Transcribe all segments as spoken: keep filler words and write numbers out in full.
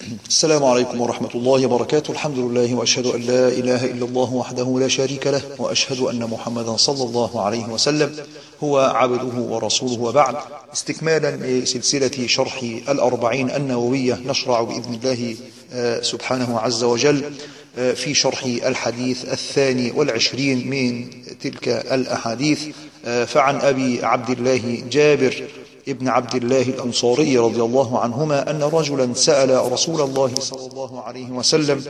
السلام عليكم ورحمة الله وبركاته. الحمد لله وأشهد أن لا إله إلا الله وحده لا شريك له، وأشهد أن محمدا صلى الله عليه وسلم هو عبده ورسوله، وبعد. استكمالا لسلسلة شرح الأربعين النووية، نشرع بإذن الله سبحانه عز وجل في شرح الحديث الثاني والعشرين من تلك الأحاديث. فعن أبي عبد الله جابر ابن عبد الله الأنصاري رضي الله عنهما أن رجلا سأل رسول الله صلى الله عليه وسلم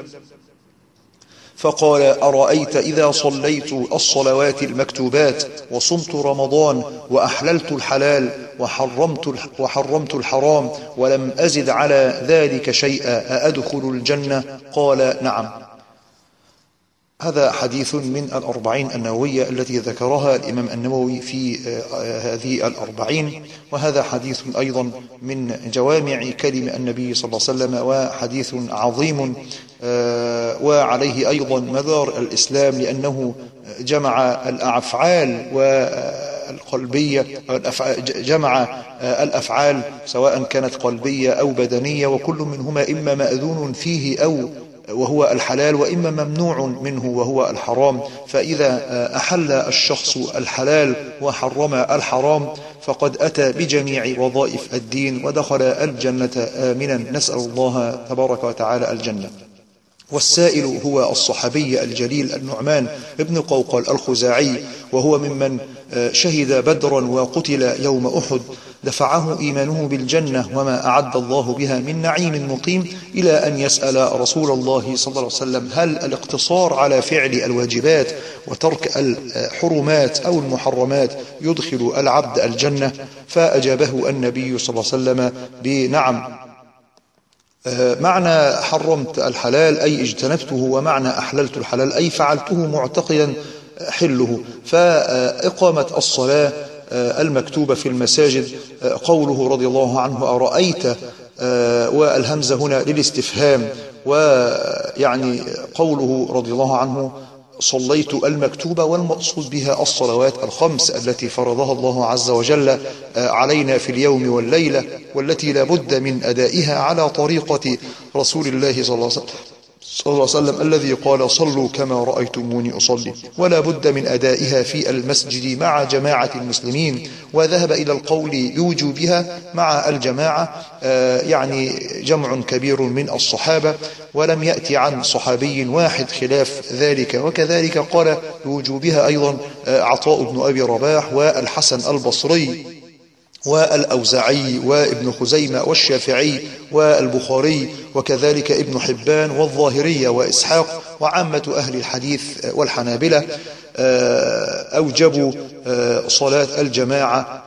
فقال: أرأيت إذا صليت الصلوات المكتوبات وصمت رمضان وأحللت الحلال وحرمت وحرمت الحرام ولم أزد على ذلك شيئا أأدخل الجنة؟ قال: نعم. هذا حديث من الأربعين النووية التي ذكرها الإمام النووي في هذه الأربعين، وهذا حديث أيضا من جوامع كلم النبي صلى الله عليه وسلم، وحديث عظيم وعليه أيضا مدار الإسلام، لأنه جمع الأفعال والقلبية، جمع الأفعال سواء كانت قلبية أو بدنية، وكل منهما إما مأذون فيه أو وهو الحلال، وإما ممنوع منه وهو الحرام. فإذا أحل الشخص الحلال وحرم الحرام فقد أتى بجميع وظائف الدين ودخل الجنة آمنا، نسأل الله تبارك وتعالى الجنة. والسائل هو الصحابي الجليل النعمان ابن قوقل الخزاعي، وهو ممن شهد بدرا وقتل يوم أحد، دفعه إيمانه بالجنة وما أعد الله بها من نعيم مقيم، إلى أن يسأل رسول الله صلى الله عليه وسلم: هل الاقتصار على فعل الواجبات وترك الحرمات أو المحرمات يدخل العبد الجنة؟ فأجابه النبي صلى الله عليه وسلم بنعم. معنى حرمت الحلال أي اجتنبته، ومعنى أحللت الحلال أي فعلته معتقدا حله. فإقامة الصلاة المكتوبة في المساجد، قوله رضي الله عنه: أرأيت، والهمزة هنا للاستفهام، ويعني قوله رضي الله عنه: صليت المكتوبة، والمقصود بها الصلوات الخمس التي فرضها الله عز وجل علينا في اليوم والليلة، والتي لا بد من أدائها على طريقة رسول الله صلى الله عليه وسلم الذي قال: صلوا كما رأيتموني أصلي. ولا بد من أدائها في المسجد مع جماعة المسلمين، وذهب إلى القول بوجوبها مع الجماعة يعني جمع كبير من الصحابة، ولم يأتي عن صحابي واحد خلاف ذلك. وكذلك قال بوجوبها أيضا عطاء بن أبي رباح والحسن البصري والأوزاعي وابن خزيمة والشافعي والبخاري، وكذلك ابن حبان والظاهرية وإسحاق، وعامة أهل الحديث والحنابلة أوجبوا صلاة الجماعة،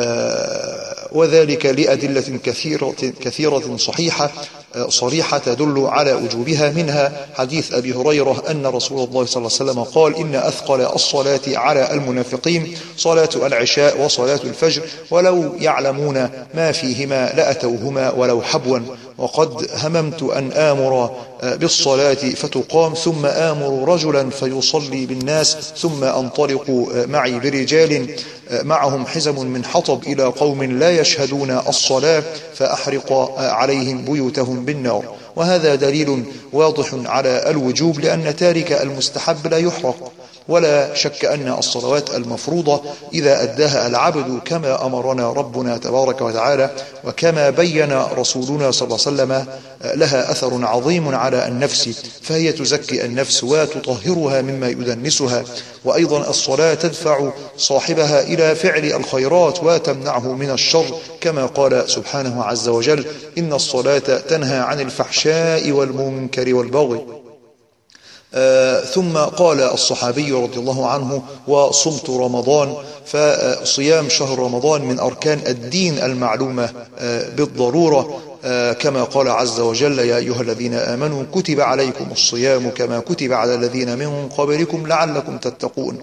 وذلك لأدلة كثيرة كثيرة صحيحة صريحة تدل على وجوبها. منها حديث أبي هريرة أن رسول الله صلى الله عليه وسلم قال: إن أثقل الصلاة على المنافقين صلاة العشاء وصلاة الفجر، ولو يعلمون ما فيهما لأتوهما ولو حبوا. وقد هممت أن آمر بالصلاة فتقام، ثم آمر رجلا فيصلي بالناس، ثم أنطلق معي برجال معهم حزم من حطب إلى قوم لا يشهدون الصلاة فأحرق عليهم بيوتهم بالنار. وهذا دليل واضح على الوجوب، لأن تارك المستحب لا يحرق. ولا شك أن الصلوات المفروضة إذا أداها العبد كما أمرنا ربنا تبارك وتعالى وكما بين رسولنا صلى الله عليه وسلم لها أثر عظيم على النفس، فهي تزكي النفس وتطهرها مما يدنسها. وأيضا الصلاة تدفع صاحبها إلى فعل الخيرات وتمنعه من الشر، كما قال سبحانه عز وجل: إن الصلاة تنهى عن الفحشاء والمنكر والبغي. آه ثم قال الصحابي رضي الله عنه: وصمت رمضان. فصيام شهر رمضان من أركان الدين المعلومة آه بالضرورة، آه كما قال عز وجل: يا أيها الذين آمنوا كتب عليكم الصيام كما كتب على الذين من قبلكم لعلكم تتقون.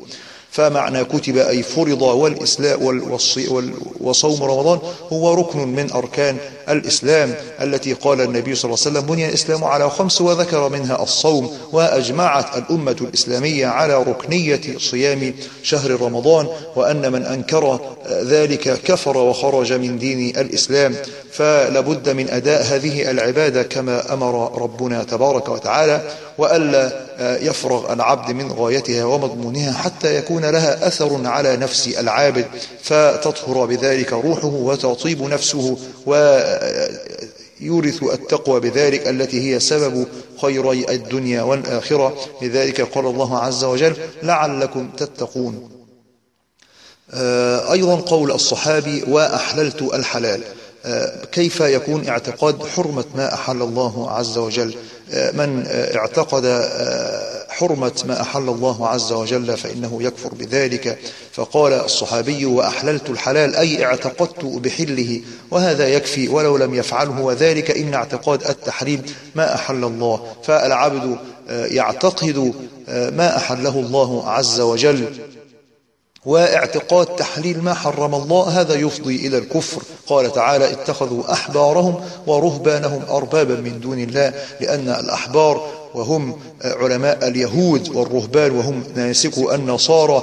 فمعنى كتب أي فرض، والإسلام وصوم رمضان هو ركن من أركان الإسلام التي قال النبي صلى الله عليه وسلم بني الإسلام على خمس، وذكر منها الصوم. وأجمعت الأمة الإسلامية على ركنية صيام شهر رمضان، وأن من أنكر ذلك كفر وخرج من دين الإسلام. فلابد من أداء هذه العبادة كما أمر ربنا تبارك وتعالى، وألا يفرغ العبد من غايتها ومضمونها حتى يكون لها أثر على نفس العابد، فتطهر بذلك روحه وتطيب نفسه، ويورث التقوى بذلك التي هي سبب خيري الدنيا والآخرة. لذلك قال الله عز وجل لعلكم تتقون. أيضا قول الصحابي وأحللت الحلال، كيف يكون اعتقاد حرمة ما أحل الله عز وجل؟ من اعتقد حرمة ما أحل الله عز وجل فإنه يكفر بذلك. فقال الصحابي وأحللت الحلال أي اعتقدت بحله، وهذا يكفي ولو لم يفعله، وذلك إن اعتقاد التحريم ما أحل الله. فالعبد يعتقد ما أحله الله عز وجل، واعتقاد تحليل ما حرم الله هذا يفضي إلى الكفر. قال تعالى اتخذوا أحبارهم ورهبانهم أربابا من دون الله، لأن الأحبار وهم علماء اليهود والرهبان وهم ناسكو النصارى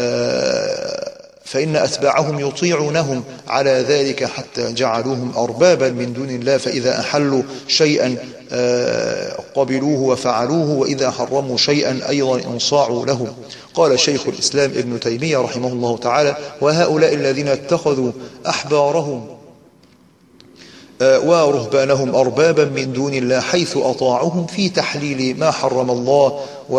فإن أتباعهم يطيعونهم على ذلك حتى جعلوهم أربابا من دون الله، فإذا أحلوا شيئا قبلوه وفعلوه، وإذا حرموا شيئا أيضا انصاعوا له. قال شيخ الإسلام ابن تيمية رحمه الله تعالى وهؤلاء الذين اتخذوا أحبارهم ورهبانهم أربابا من دون الله حيث أطاعوهم في تحليل ما حرم الله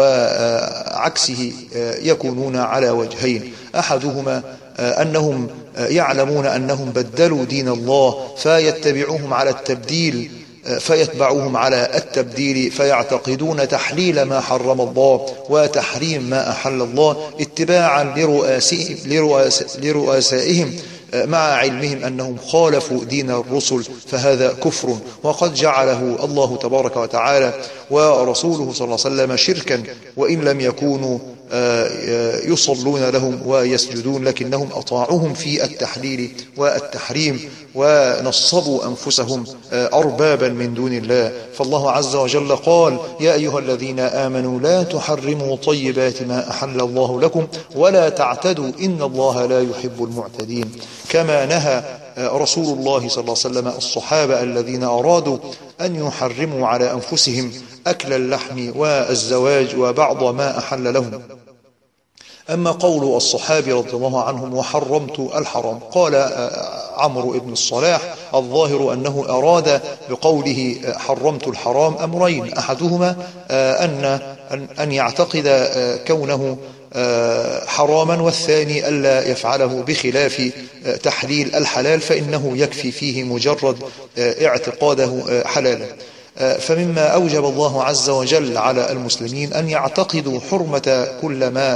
وعكسه يكونون على وجهين: أحدهما أنهم يعلمون أنهم بدلوا دين الله فيتبعوهم على التبديل فيتبعوهم على التبديل فيعتقدون تحليل ما حرم الله وتحريم ما أحل الله اتباعا لرؤاسهم, لرؤاس لرؤسائهم مع علمهم أنهم خالفوا دين الرسل، فهذا كفر وقد جعله الله تبارك وتعالى ورسوله صلى الله عليه وسلم شركا، وإن لم يكونوا يصلون لهم ويسجدون لكنهم أطاعوهم في التحليل والتحريم ونصبوا أنفسهم أربابا من دون الله. فالله عز وجل قال يا أيها الذين آمنوا لا تحرموا طيبات ما أحل الله لكم ولا تعتدوا إن الله لا يحب المعتدين. كما نهى رسول الله صلى الله عليه وسلم الصحابة الذين أرادوا أن يحرموا على أنفسهم أكل اللحم والزواج وبعض ما أحل لهم. أما قول الصحابي رضي الله عنهم وحرمت الحرام، قال عمرو بن الصلاح الظاهر أنه أراد بقوله حرمت الحرام أمرين: أحدهما أن أن يعتقد كونه حراما، والثاني ألا يفعله بخلاف تحليل الحلال فإنه يكفي فيه مجرد اعتقاده حلالا. فمما أوجب الله عز وجل على المسلمين أن يعتقدوا حرمة كل ما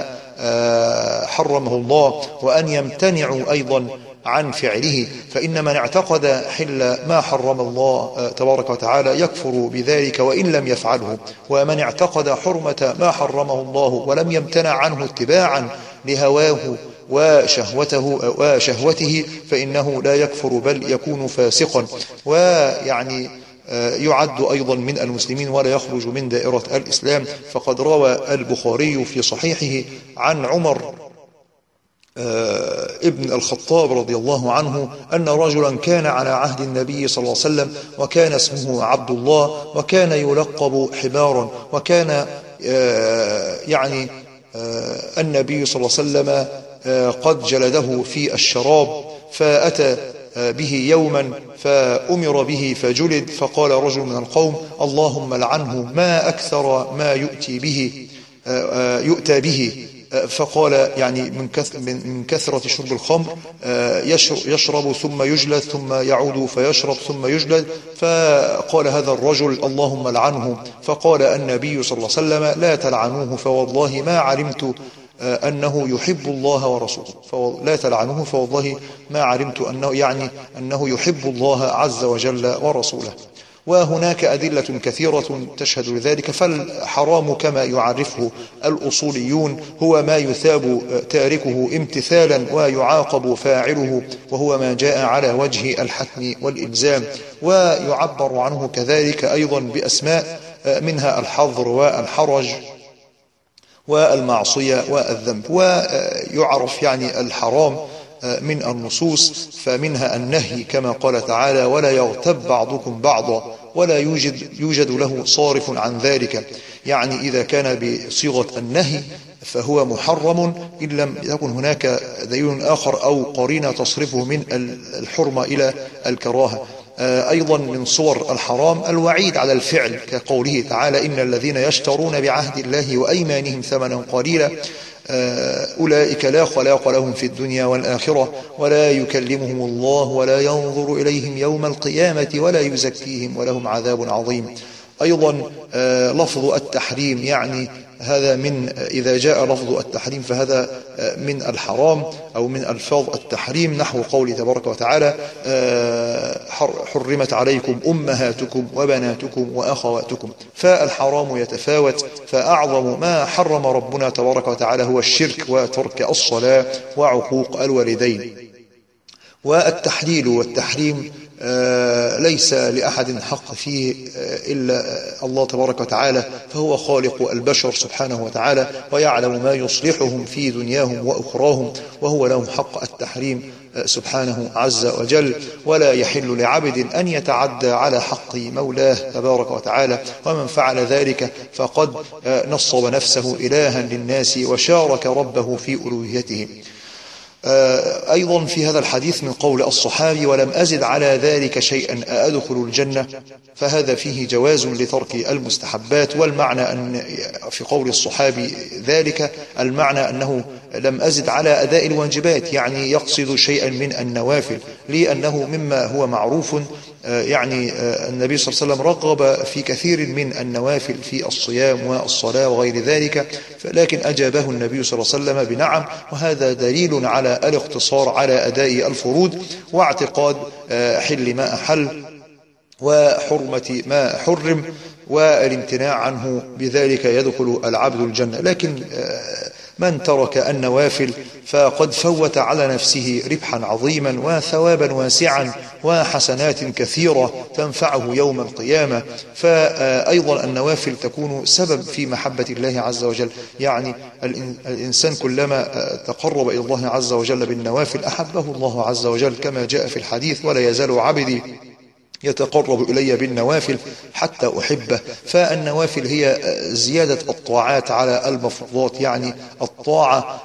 حرمه الله وأن يمتنعوا أيضا عن فعله، فإن من اعتقد حل ما حرم الله تبارك وتعالى يكفر بذلك وإن لم يفعله، ومن اعتقد حرمة ما حرمه الله ولم يمتنع عنه اتباعا لهواه وشهوته وشهوته فإنه لا يكفر بل يكون فاسقا، ويعني يعد أيضا من المسلمين ولا يخرج من دائرة الإسلام. فقد روى البخاري في صحيحه عن عمر ابن الخطاب رضي الله عنه أن رجلا كان على عهد النبي صلى الله عليه وسلم وكان اسمه عبد الله وكان يلقب حبارا، وكان يعني النبي صلى الله عليه وسلم قد جلده في الشراب، فأتى به يوما فأمر به فجلد، فقال رجل من القوم اللهم لعنه ما أكثر ما يؤتي به يؤتى به، فقال يعني من من كثرة شرب الخمر يشرب ثم يجلد ثم يعود فيشرب ثم يجلد، فقال هذا الرجل اللهم لعنه، فقال النبي صلى الله عليه وسلم لا تلعنوه فوالله ما علمت أنه يحب الله ورسوله، لا تلعنوه فوالله ما علمت أنه يعني أنه يحب الله عز وجل ورسوله. وهناك أدلة كثيرة تشهد لذلك. فالحرام كما يعرفه الأصوليون هو ما يثاب تاركه امتثالا ويعاقب فاعله، وهو ما جاء على وجه الحتم والإلزام، ويعبر عنه كذلك أيضا بأسماء منها الحظر والحرج والمعصية والذنب. ويعرف يعني الحرام من النصوص فمنها النهي كما قال تعالى: ولا يغتب بعضكم بعضا، ولا يوجد, يوجد له صارف عن ذلك. يعني إذا كان بصيغة النهي فهو محرم إن لم يكن هناك دليل آخر أو قرينة تصرفه من الحرمة إلى الكراهة. أيضا من صور الحرام الوعيد على الفعل، كقوله تعالى: إن الذين يشترون بعهد الله وأيمانهم ثمنا قليلا أولئك لا خلاق لهم في الدنيا والآخرة ولا يكلمهم الله ولا ينظر إليهم يوم القيامة ولا يزكيهم ولهم عذاب عظيم. أيضا لفظ التحريم، يعني هذا من إذا جاء لفظ التحريم فهذا من الحرام أو من ألفاظ التحريم، نحو قوله تبارك وتعالى: حرمت عليكم أمهاتكم وبناتكم وأخواتكم. فالحرام يتفاوت، فأعظم ما حرم ربنا تبارك وتعالى هو الشرك وترك الصلاة وعقوق الوالدين. والتحليل والتحريم ليس لأحد حق فيه إلا الله تبارك وتعالى، فهو خالق البشر سبحانه وتعالى ويعلم ما يصلحهم في دنياهم وأخراهم، وهو لهم حق التحريم سبحانه عز وجل. ولا يحل لعبد أن يتعدى على حق مولاه تبارك وتعالى، ومن فعل ذلك فقد نصب نفسه إلها للناس وشارك ربه في ألوهيته. أيضا في هذا الحديث من قول الصحابي: ولم أزد على ذلك شيئا أأدخل الجنة، فهذا فيه جواز لترك المستحبات. والمعنى أن في قول الصحابي ذلك المعنى أنه لم أزد على أداء الواجبات، يعني يقصد شيئا من النوافل، لأنه مما هو معروف يعني النبي صلى الله عليه وسلم رغب في كثير من النوافل في الصيام والصلاة وغير ذلك، لكن أجابه النبي صلى الله عليه وسلم بنعم. وهذا دليل على الاقتصار على أداء الفروض واعتقاد حل ما أحل وحرمة ما حرم والامتناع عنه، بذلك يدخل العبد الجنة. لكن من ترك النوافل فقد فوت على نفسه ربحا عظيما وثوابا واسعا وحسنات كثيرة تنفعه يوم القيامة. فأيضا النوافل تكون سبب في محبة الله عز وجل، يعني الإنسان كلما تقرب إلى الله عز وجل بالنوافل أحبه الله عز وجل، كما جاء في الحديث: ولا يزال عبدي يتقرب إلي بالنوافل حتى أحبه. فالنوافل هي زيادة الطاعات على المفروضات، يعني الطاعة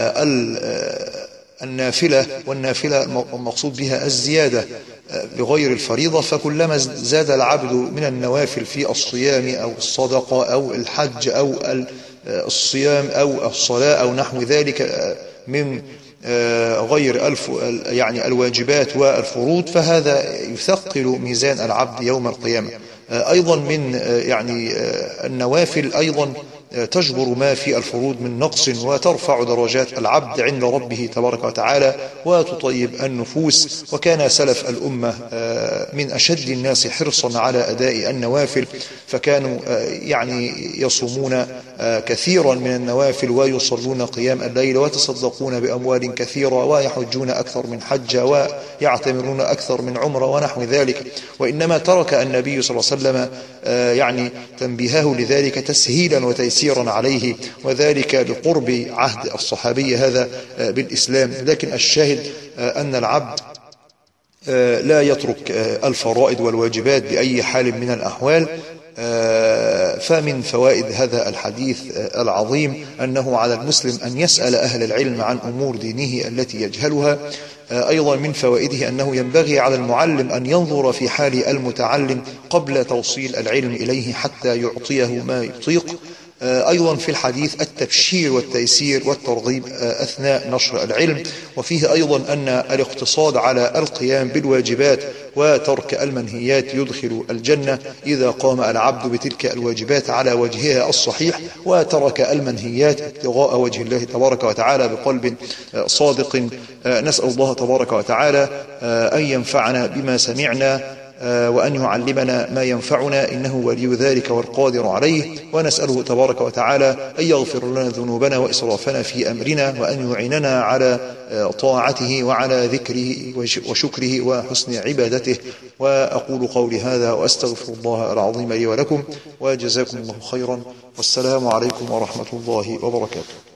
النافلة، والنافلة المقصود بها الزيادة بغير الفريضة. فكلما زاد العبد من النوافل في الصيام أو الصدقة أو الحج أو الصيام أو الصلاة أو نحو ذلك من غير الف يعني الواجبات والفروض، فهذا يثقل ميزان العبد يوم القيامة. أيضا من يعني النوافل أيضا تجبر ما في الفروض من نقص، وترفع درجات العبد عند ربه تبارك وتعالى وتطيب النفوس. وكان سلف الأمة من أشد الناس حرصا على أداء النوافل، فكانوا يعني يصومون كثيرا من النوافل ويصلون قيام الليل ويتصدقون بأموال كثيرة ويحجون أكثر من حجة ويعتمرون أكثر من عمرة ونحو ذلك. وإنما ترك النبي صلى الله عليه وسلم يعني تنبيهه لذلك تسهيلا وتيسيرا عليه، وذلك لقرب عهد الصحابي هذا بالإسلام. لكن الشاهد أن العبد لا يترك الفرائض والواجبات بأي حال من الأحوال. فمن فوائد هذا الحديث العظيم أنه على المسلم أن يسأل أهل العلم عن أمور دينه التي يجهلها. أيضا من فوائده أنه ينبغي على المعلم أن ينظر في حال المتعلم قبل توصيل العلم إليه حتى يعطيه ما يطيق. أيضا في الحديث التبشير والتيسير والترغيب أثناء نشر العلم. وفيه أيضا أن الاقتصاد على القيام بالواجبات وترك المنهيات يدخل الجنة إذا قام العبد بتلك الواجبات على وجهها الصحيح وترك المنهيات ابتغاء وجه الله تبارك وتعالى بقلب صادق. نسأل الله تبارك وتعالى أن ينفعنا بما سمعنا وأن يعلمنا ما ينفعنا، إنه ولي ذلك والقادر عليه. ونسأله تبارك وتعالى أن يغفر لنا ذنوبنا وإسرافنا في أمرنا، وأن يعيننا على طاعته وعلى ذكره وشكره وحسن عبادته. وأقول قولي هذا وأستغفر الله العظيم لي ولكم، وجزاكم الله خيرا، والسلام عليكم ورحمة الله وبركاته.